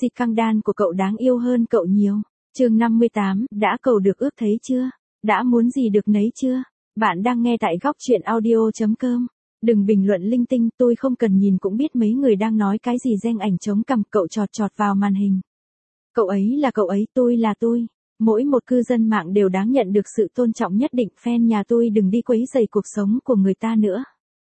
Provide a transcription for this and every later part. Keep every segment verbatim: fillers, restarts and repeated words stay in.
Si căng đan của cậu đáng yêu hơn cậu nhiều. Chương năm mươi tám, đã cầu được ước thấy chưa? Đã muốn gì được nấy chưa? Bạn đang nghe tại góc truyện audio chấm com. Đừng bình luận linh tinh, tôi không cần nhìn cũng biết mấy người đang nói cái gì. Reng ảnh chống cằm, cậu chọt chọt vào màn hình. Cậu ấy là cậu ấy, tôi là tôi. Mỗi một cư dân mạng đều đáng nhận được sự tôn trọng nhất định. Fan nhà tôi đừng đi quấy rầy cuộc sống của người ta nữa.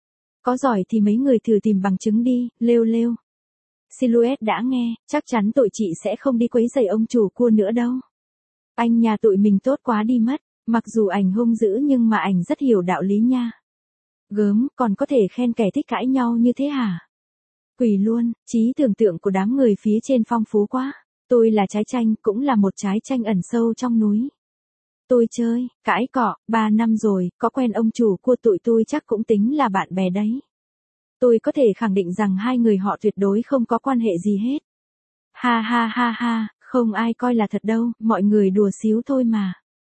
Có giỏi thì mấy người thử tìm bằng chứng đi, lêu lêu. Silhouette đã nghe, chắc chắn tụi chị sẽ không đi quấy rầy ông chủ cua nữa đâu. Anh nhà tụi mình tốt quá đi mất, mặc dù ảnh hung dữ nhưng mà ảnh rất hiểu đạo lý nha. Gớm, còn có thể khen kẻ thích cãi nhau như thế hả? Quỳ luôn, trí tưởng tượng của đám người phía trên phong phú quá. Tôi là trái chanh, cũng là một trái chanh ẩn sâu trong núi. Tôi chơi, cãi cọ, ba năm rồi, có quen ông chủ cua tụi tôi chắc cũng tính là bạn bè đấy. Tôi có thể khẳng định rằng hai người họ tuyệt đối không có quan hệ gì hết. Ha ha ha ha, không ai coi là thật đâu, mọi người đùa xíu thôi mà.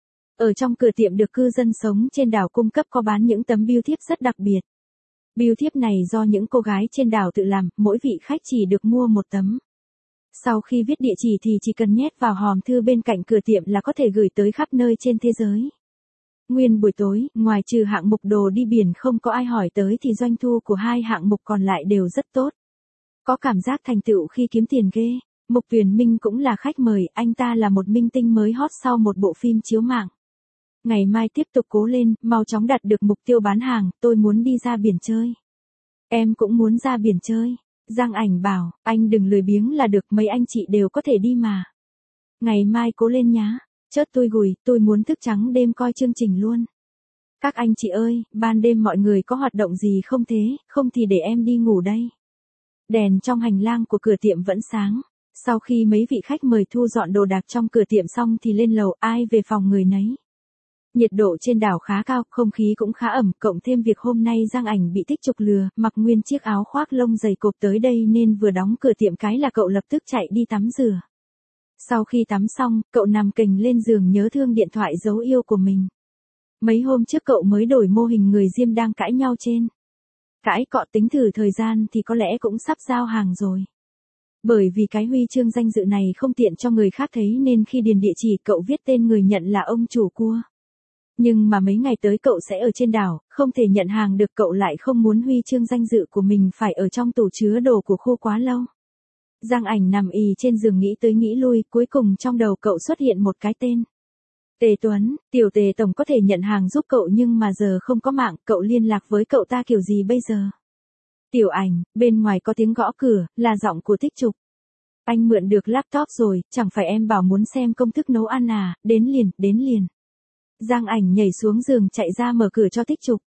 Ở trong cửa tiệm được cư dân sống trên đảo cung cấp có bán những tấm bưu thiếp rất đặc biệt. Bưu thiếp này do những cô gái trên đảo tự làm, mỗi vị khách chỉ được mua một tấm. Sau khi viết địa chỉ thì chỉ cần nhét vào hòm thư bên cạnh cửa tiệm là có thể gửi tới khắp nơi trên thế giới. Nguyên buổi tối, ngoài trừ hạng mục đồ đi biển không có ai hỏi tới thì doanh thu của hai hạng mục còn lại đều rất tốt. Có cảm giác thành tựu khi kiếm tiền ghê. Mục Tuyền Minh cũng là khách mời, anh ta là một minh tinh mới hot sau một bộ phim chiếu mạng. Ngày mai tiếp tục cố lên, mau chóng đạt được mục tiêu bán hàng, tôi muốn đi ra biển chơi. Em cũng muốn ra biển chơi. Giang Ảnh bảo, anh đừng lười biếng là được, mấy anh chị đều có thể đi mà. Ngày mai cố lên nhá. Chớt tôi gùi, tôi muốn thức trắng đêm coi chương trình luôn. Các anh chị ơi, ban đêm mọi người có hoạt động gì không thế, không thì để em đi ngủ đây. Đèn trong hành lang của cửa tiệm vẫn sáng. Sau khi mấy vị khách mời thu dọn đồ đạc trong cửa tiệm xong thì lên lầu, ai về phòng người nấy. Nhiệt độ trên đảo khá cao, không khí cũng khá ẩm, cộng thêm việc hôm nay Giang Ảnh bị Tích Trục lừa, mặc nguyên chiếc áo khoác lông dày cộp tới đây nên vừa đóng cửa tiệm cái là cậu lập tức chạy đi tắm rửa. Sau khi tắm xong, cậu nằm kềnh lên giường nhớ thương điện thoại dấu yêu của mình. Mấy hôm trước cậu mới đổi mô hình người diêm đang cãi nhau trên. Cãi cọ tính thử thời gian thì có lẽ cũng sắp giao hàng rồi. Bởi vì cái huy chương danh dự này không tiện cho người khác thấy nên khi điền địa chỉ cậu viết tên người nhận là ông chủ cua. Nhưng mà mấy ngày tới cậu sẽ ở trên đảo, không thể nhận hàng được, cậu lại không muốn huy chương danh dự của mình phải ở trong tủ chứa đồ của khu quá lâu. Giang Ảnh nằm ì trên giường nghĩ tới nghĩ lui, cuối cùng trong đầu cậu xuất hiện một cái tên. Tề Tuấn, tiểu Tề tổng có thể nhận hàng giúp cậu nhưng mà giờ không có mạng, cậu liên lạc với cậu ta kiểu gì bây giờ? Tiểu Ảnh, bên ngoài có tiếng gõ cửa, là giọng của Tích Trục. Anh mượn được laptop rồi, chẳng phải em bảo muốn xem công thức nấu ăn à, đến liền, đến liền. Giang Ảnh nhảy xuống giường chạy ra mở cửa cho Tích Trục.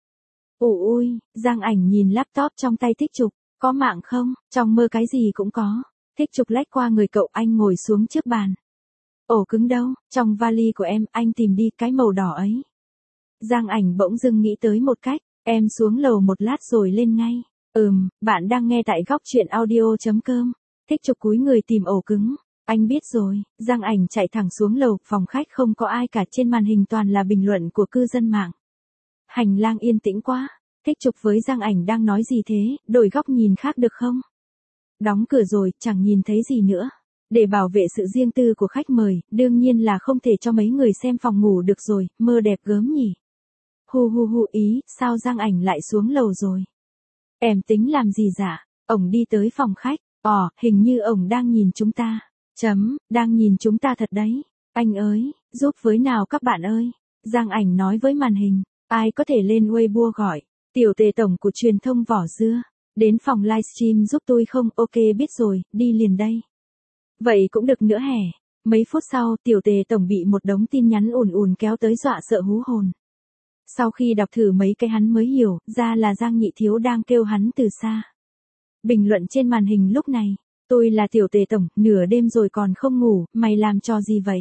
Ồ ôi, Giang Ảnh nhìn laptop trong tay Tích Trục, có mạng không, trong mơ cái gì cũng có. Tích Trục lách qua người cậu, anh ngồi xuống trước bàn. Ổ cứng đâu, trong vali của em, anh tìm đi, cái màu đỏ ấy. Giang Ảnh bỗng dưng nghĩ tới một cách, em xuống lầu một lát rồi lên ngay. Ừm, bạn đang nghe tại góc truyện audio chấm com. Tích Trục cúi người tìm ổ cứng. Anh biết rồi, Giang Ảnh chạy thẳng xuống lầu, phòng khách không có ai cả, trên màn hình toàn là bình luận của cư dân mạng. Hành lang yên tĩnh quá, Tích Trục với Giang Ảnh đang nói gì thế, đổi góc nhìn khác được không? Đóng cửa rồi, chẳng nhìn thấy gì nữa. Để bảo vệ sự riêng tư của khách mời, đương nhiên là không thể cho mấy người xem phòng ngủ được rồi, mơ đẹp gớm nhỉ. Hu hu hu ý, sao Giang Ảnh lại xuống lầu rồi? Em tính làm gì dạ? Ổng đi tới phòng khách, ồ, hình như ổng đang nhìn chúng ta. Chấm, đang nhìn chúng ta thật đấy. Anh ơi, giúp với nào các bạn ơi. Giang Ảnh nói với màn hình, ai có thể lên Weibo gọi, tiểu Tề tổng của truyền thông vỏ dưa. Đến phòng livestream giúp tôi không, ok biết rồi, đi liền đây. Vậy cũng được nữa hẻ. Mấy phút sau, tiểu Tề tổng bị một đống tin nhắn ùn ùn kéo tới dọa sợ hú hồn. Sau khi đọc thử mấy cái hắn mới hiểu, ra là Giang Nhị Thiếu đang kêu hắn từ xa. Bình luận trên màn hình lúc này, tôi là tiểu Tề tổng, nửa đêm rồi còn không ngủ, mày làm trò gì vậy?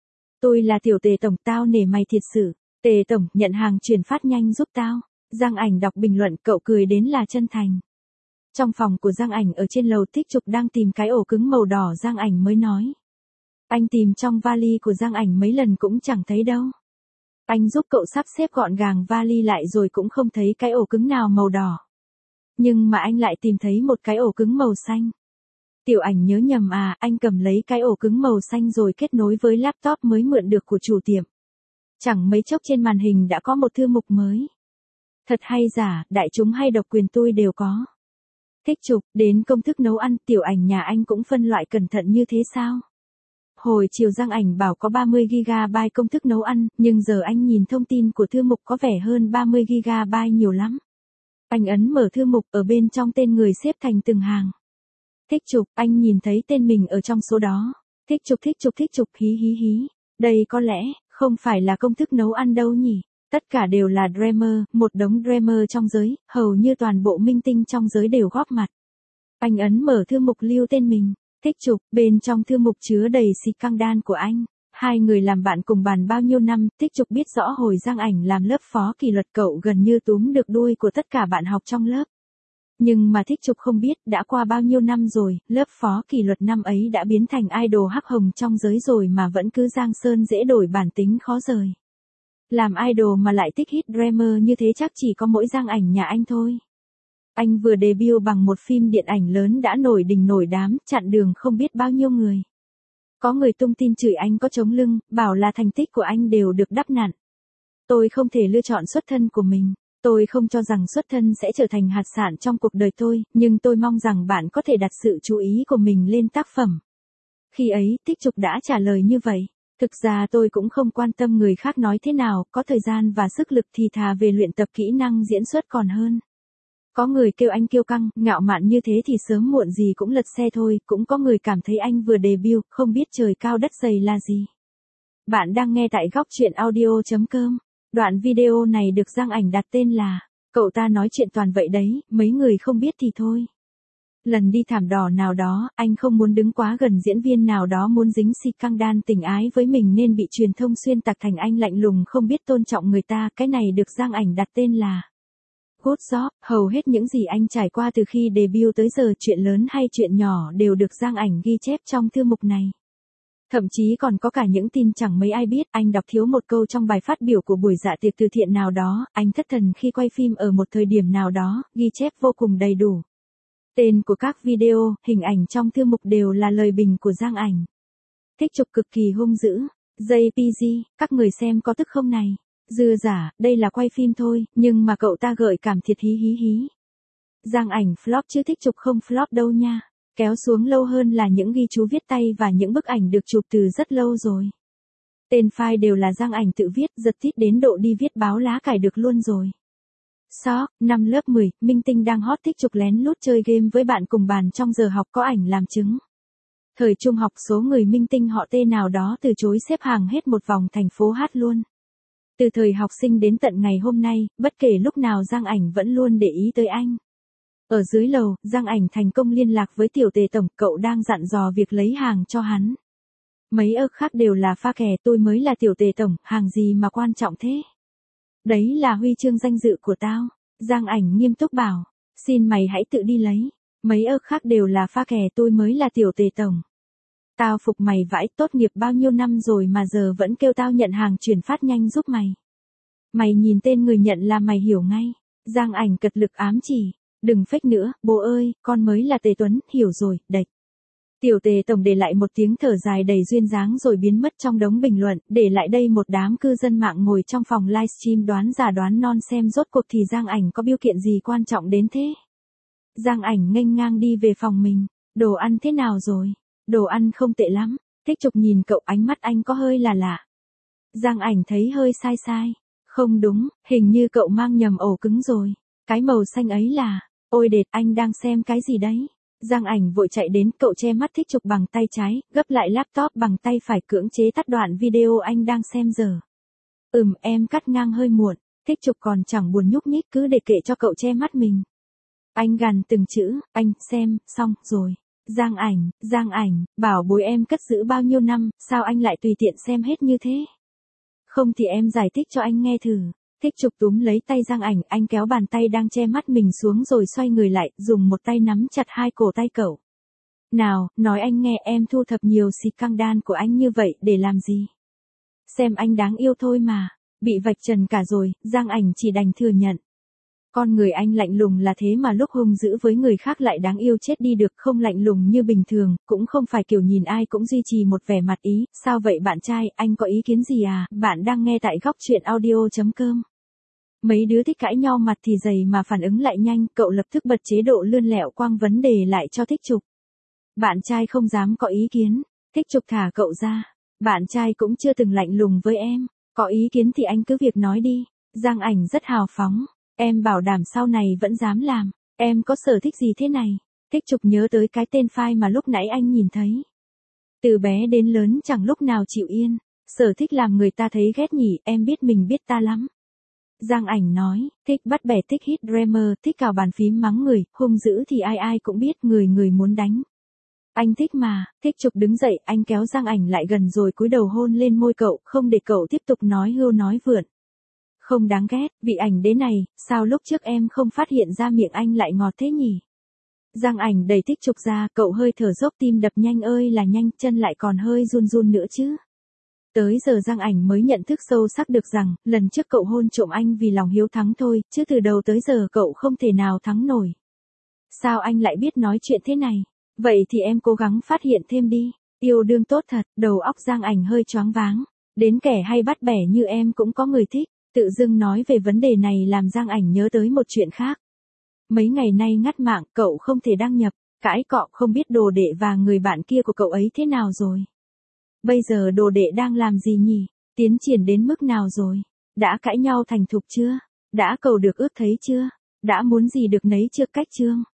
Tôi là tiểu Tề tổng, tao nể mày thiệt sự. Tề tổng, nhận hàng chuyển phát nhanh giúp tao. Giang Ảnh đọc bình luận, cậu cười đến là chân thành. Trong phòng của Giang Ảnh ở trên lầu, Tích Trục đang tìm cái ổ cứng màu đỏ, Giang Ảnh mới nói. Anh tìm trong vali của Giang Ảnh mấy lần cũng chẳng thấy đâu. Anh giúp cậu sắp xếp gọn gàng vali lại rồi cũng không thấy cái ổ cứng nào màu đỏ. Nhưng mà anh lại tìm thấy một cái ổ cứng màu xanh. Tiểu Ảnh nhớ nhầm à, anh cầm lấy cái ổ cứng màu xanh rồi kết nối với laptop mới mượn được của chủ tiệm. Chẳng mấy chốc trên màn hình đã có một thư mục mới. Thật hay giả, đại chúng hay độc quyền tôi đều có. Thích chụp, đến công thức nấu ăn, Tiểu Ảnh nhà anh cũng phân loại cẩn thận như thế sao? Hồi chiều Giang Ảnh bảo có ba mươi gi-ga-bai công thức nấu ăn, nhưng giờ anh nhìn thông tin của thư mục có vẻ hơn ba mươi gi-ga-bai nhiều lắm. Anh ấn mở thư mục, ở bên trong tên người xếp thành từng hàng. Thích chụp, anh nhìn thấy tên mình ở trong số đó. Thích chụp thích chụp thích chụp hí hí hí. Đây có lẽ, không phải là công thức nấu ăn đâu nhỉ? Tất cả đều là dreamer, một đống dreamer trong giới, hầu như toàn bộ minh tinh trong giới đều góp mặt. Anh ấn mở thư mục lưu tên mình. Thích chụp, bên trong thư mục chứa đầy scandal của anh. Hai người làm bạn cùng bàn bao nhiêu năm, Thích chụp biết rõ hồi Giang Ảnh làm lớp phó kỷ luật cậu gần như túm được đuôi của tất cả bạn học trong lớp. Nhưng mà Thích chụp không biết đã qua bao nhiêu năm rồi, lớp phó kỷ luật năm ấy đã biến thành idol hắc hồng trong giới rồi mà vẫn cứ giang sơn dễ đổi bản tính khó rời. Làm idol mà lại thích hit dreamer như thế chắc chỉ có mỗi Giang Ảnh nhà anh thôi. Anh vừa debut bằng một phim điện ảnh lớn đã nổi đình nổi đám, chặn đường không biết bao nhiêu người. Có người tung tin chửi anh có chống lưng, bảo là thành tích của anh đều được đắp nặn. Tôi không thể lựa chọn xuất thân của mình. Tôi không cho rằng xuất thân sẽ trở thành hạt sản trong cuộc đời tôi, nhưng tôi mong rằng bạn có thể đặt sự chú ý của mình lên tác phẩm. Khi ấy, Thích chụp đã trả lời như vậy. Thực ra tôi cũng không quan tâm người khác nói thế nào, có thời gian và sức lực thì thà về luyện tập kỹ năng diễn xuất còn hơn. Có người kêu anh kiêu căng, ngạo mạn như thế thì sớm muộn gì cũng lật xe thôi, cũng có người cảm thấy anh vừa debut, không biết trời cao đất dày là gì. Bạn đang nghe tại góc truyện audio chấm com. Đoạn video này được Giang Ảnh đặt tên là, cậu ta nói chuyện toàn vậy đấy, mấy người không biết thì thôi. Lần đi thảm đỏ nào đó, anh không muốn đứng quá gần diễn viên nào đó muốn dính scandal tình ái với mình nên bị truyền thông xuyên tạc thành anh lạnh lùng không biết tôn trọng người ta, cái này được Giang Ảnh đặt tên là Good Job. Hầu hết những gì anh trải qua từ khi debut tới giờ, chuyện lớn hay chuyện nhỏ đều được Giang Ảnh ghi chép trong thư mục này. Thậm chí còn có cả những tin chẳng mấy ai biết, anh đọc thiếu một câu trong bài phát biểu của buổi dạ tiệc từ thiện nào đó, anh thất thần khi quay phim ở một thời điểm nào đó, ghi chép vô cùng đầy đủ. Tên của các video, hình ảnh trong thư mục đều là lời bình của Giang Ảnh. Thích chụp cực kỳ hung dữ. jê pê giê, các người xem có tức không này? Dư giả, đây là quay phim thôi, nhưng mà cậu ta gợi cảm thiệt hí hí hí. Giang Ảnh flop chứ Thích chụp không flop đâu nha. Kéo xuống lâu hơn là những ghi chú viết tay và những bức ảnh được chụp từ rất lâu rồi. Tên file đều là Giang Ảnh tự viết, giật tít đến độ đi viết báo lá cải được luôn rồi. Shock, năm lớp mười, minh tinh đang hot Thích chụp lén lút chơi game với bạn cùng bàn trong giờ học có ảnh làm chứng. Thời trung học số người minh tinh họ tên nào đó từ chối xếp hàng hết một vòng thành phố hát luôn. Từ thời học sinh đến tận ngày hôm nay, bất kể lúc nào Giang Ảnh vẫn luôn để ý tới anh. Ở dưới lầu, Giang Ảnh thành công liên lạc với tiểu tề tổng, cậu đang dặn dò việc lấy hàng cho hắn. Mấy ơ khác đều là pha kè, tôi mới là tiểu tề tổng, hàng gì mà quan trọng thế? Đấy là huy chương danh dự của tao. Giang Ảnh nghiêm túc bảo, xin mày hãy tự đi lấy. Mấy ơ khác đều là pha kè, tôi mới là tiểu tề tổng. Tao phục mày vãi, tốt nghiệp bao nhiêu năm rồi mà giờ vẫn kêu tao nhận hàng chuyển phát nhanh giúp mày. Mày nhìn tên người nhận là mày hiểu ngay. Giang Ảnh cật lực ám chỉ. Đừng fake nữa, bố ơi, con mới là Tề Tuấn, hiểu rồi, đệch. Tiểu tề tổng để lại một tiếng thở dài đầy duyên dáng rồi biến mất trong đống bình luận, để lại đây một đám cư dân mạng ngồi trong phòng livestream đoán già đoán non xem rốt cuộc thì Giang Ảnh có biêu kiện gì quan trọng đến thế. Giang Ảnh nghênh ngang đi về phòng mình, đồ ăn thế nào rồi? Đồ ăn không tệ lắm. Thích chụp nhìn cậu, ánh mắt anh có hơi là lạ. Giang Ảnh thấy hơi sai sai. Không đúng, hình như cậu mang nhầm ổ cứng rồi. Cái màu xanh ấy là, ôi đệt, anh đang xem cái gì đấy? Giang Ảnh vội chạy đến, cậu che mắt Thích chụp bằng tay trái, gấp lại laptop bằng tay phải cưỡng chế tắt đoạn video anh đang xem giờ. Ừm, em cắt ngang hơi muộn. Thích chụp còn chẳng buồn nhúc nhích, cứ để kệ cho cậu che mắt mình. Anh gằn từng chữ, anh, xem, xong, rồi. Giang Ảnh, Giang Ảnh, bảo bối em cất giữ bao nhiêu năm, sao anh lại tùy tiện xem hết như thế? Không thì em giải thích cho anh nghe thử. Thích chụp túm lấy tay Giang Ảnh, anh kéo bàn tay đang che mắt mình xuống rồi xoay người lại, dùng một tay nắm chặt hai cổ tay cậu. Nào, nói anh nghe, em thu thập nhiều scandal của anh như vậy để làm gì? Xem anh đáng yêu thôi mà. Bị vạch trần cả rồi, Giang Ảnh chỉ đành thừa nhận. Con người anh lạnh lùng là thế mà lúc hung dữ với người khác lại đáng yêu chết đi được, không lạnh lùng như bình thường, cũng không phải kiểu nhìn ai cũng duy trì một vẻ mặt ý, sao vậy bạn trai, anh có ý kiến gì à, bạn đang nghe tại góc truyện audio.com. Mấy đứa thích cãi nhau mặt thì dày mà phản ứng lại nhanh, cậu lập tức bật chế độ lươn lẹo quăng vấn đề lại cho Thích Trục. Bạn trai không dám có ý kiến, Thích Trục thả cậu ra, bạn trai cũng chưa từng lạnh lùng với em, có ý kiến thì anh cứ việc nói đi, Giang Ảnh rất hào phóng. Em bảo đảm sau này vẫn dám làm, em có sở thích gì thế này? Thích Trục nhớ tới cái tên file mà lúc nãy anh nhìn thấy. Từ bé đến lớn chẳng lúc nào chịu yên, sở thích làm người ta thấy ghét nhỉ, em biết mình biết ta lắm. Giang Ảnh nói, thích bắt bẻ, thích hit dreamer, thích cào bàn phím mắng người, hung dữ thì ai ai cũng biết, người người muốn đánh. Anh thích mà, Thích Trục đứng dậy, anh kéo Giang Ảnh lại gần rồi cúi đầu hôn lên môi cậu, không để cậu tiếp tục nói hưu nói vượn. Không đáng ghét, vị ảnh đế này, sao lúc trước em không phát hiện ra miệng anh lại ngọt thế nhỉ? Giang Ảnh đẩy Thích Trục ra, cậu hơi thở dốc, tim đập nhanh ơi là nhanh, chân lại còn hơi run run nữa chứ. Tới giờ Giang Ảnh mới nhận thức sâu sắc được rằng, lần trước cậu hôn trộm anh vì lòng hiếu thắng thôi, chứ từ đầu tới giờ cậu không thể nào thắng nổi. Sao anh lại biết nói chuyện thế này? Vậy thì em cố gắng phát hiện thêm đi. Yêu đương tốt thật, đầu óc Giang Ảnh hơi choáng váng. Đến kẻ hay bắt bẻ như em cũng có người thích. Tự dưng nói về vấn đề này làm Giang Ảnh nhớ tới một chuyện khác. Mấy ngày nay ngắt mạng, cậu không thể đăng nhập, cãi cọ không biết đồ đệ và người bạn kia của cậu ấy thế nào rồi. Bây giờ đồ đệ đang làm gì nhỉ? Tiến triển đến mức nào rồi? Đã cãi nhau thành thục chưa? Đã cầu được ước thấy chưa? Đã muốn gì được nấy chưa? Cách chương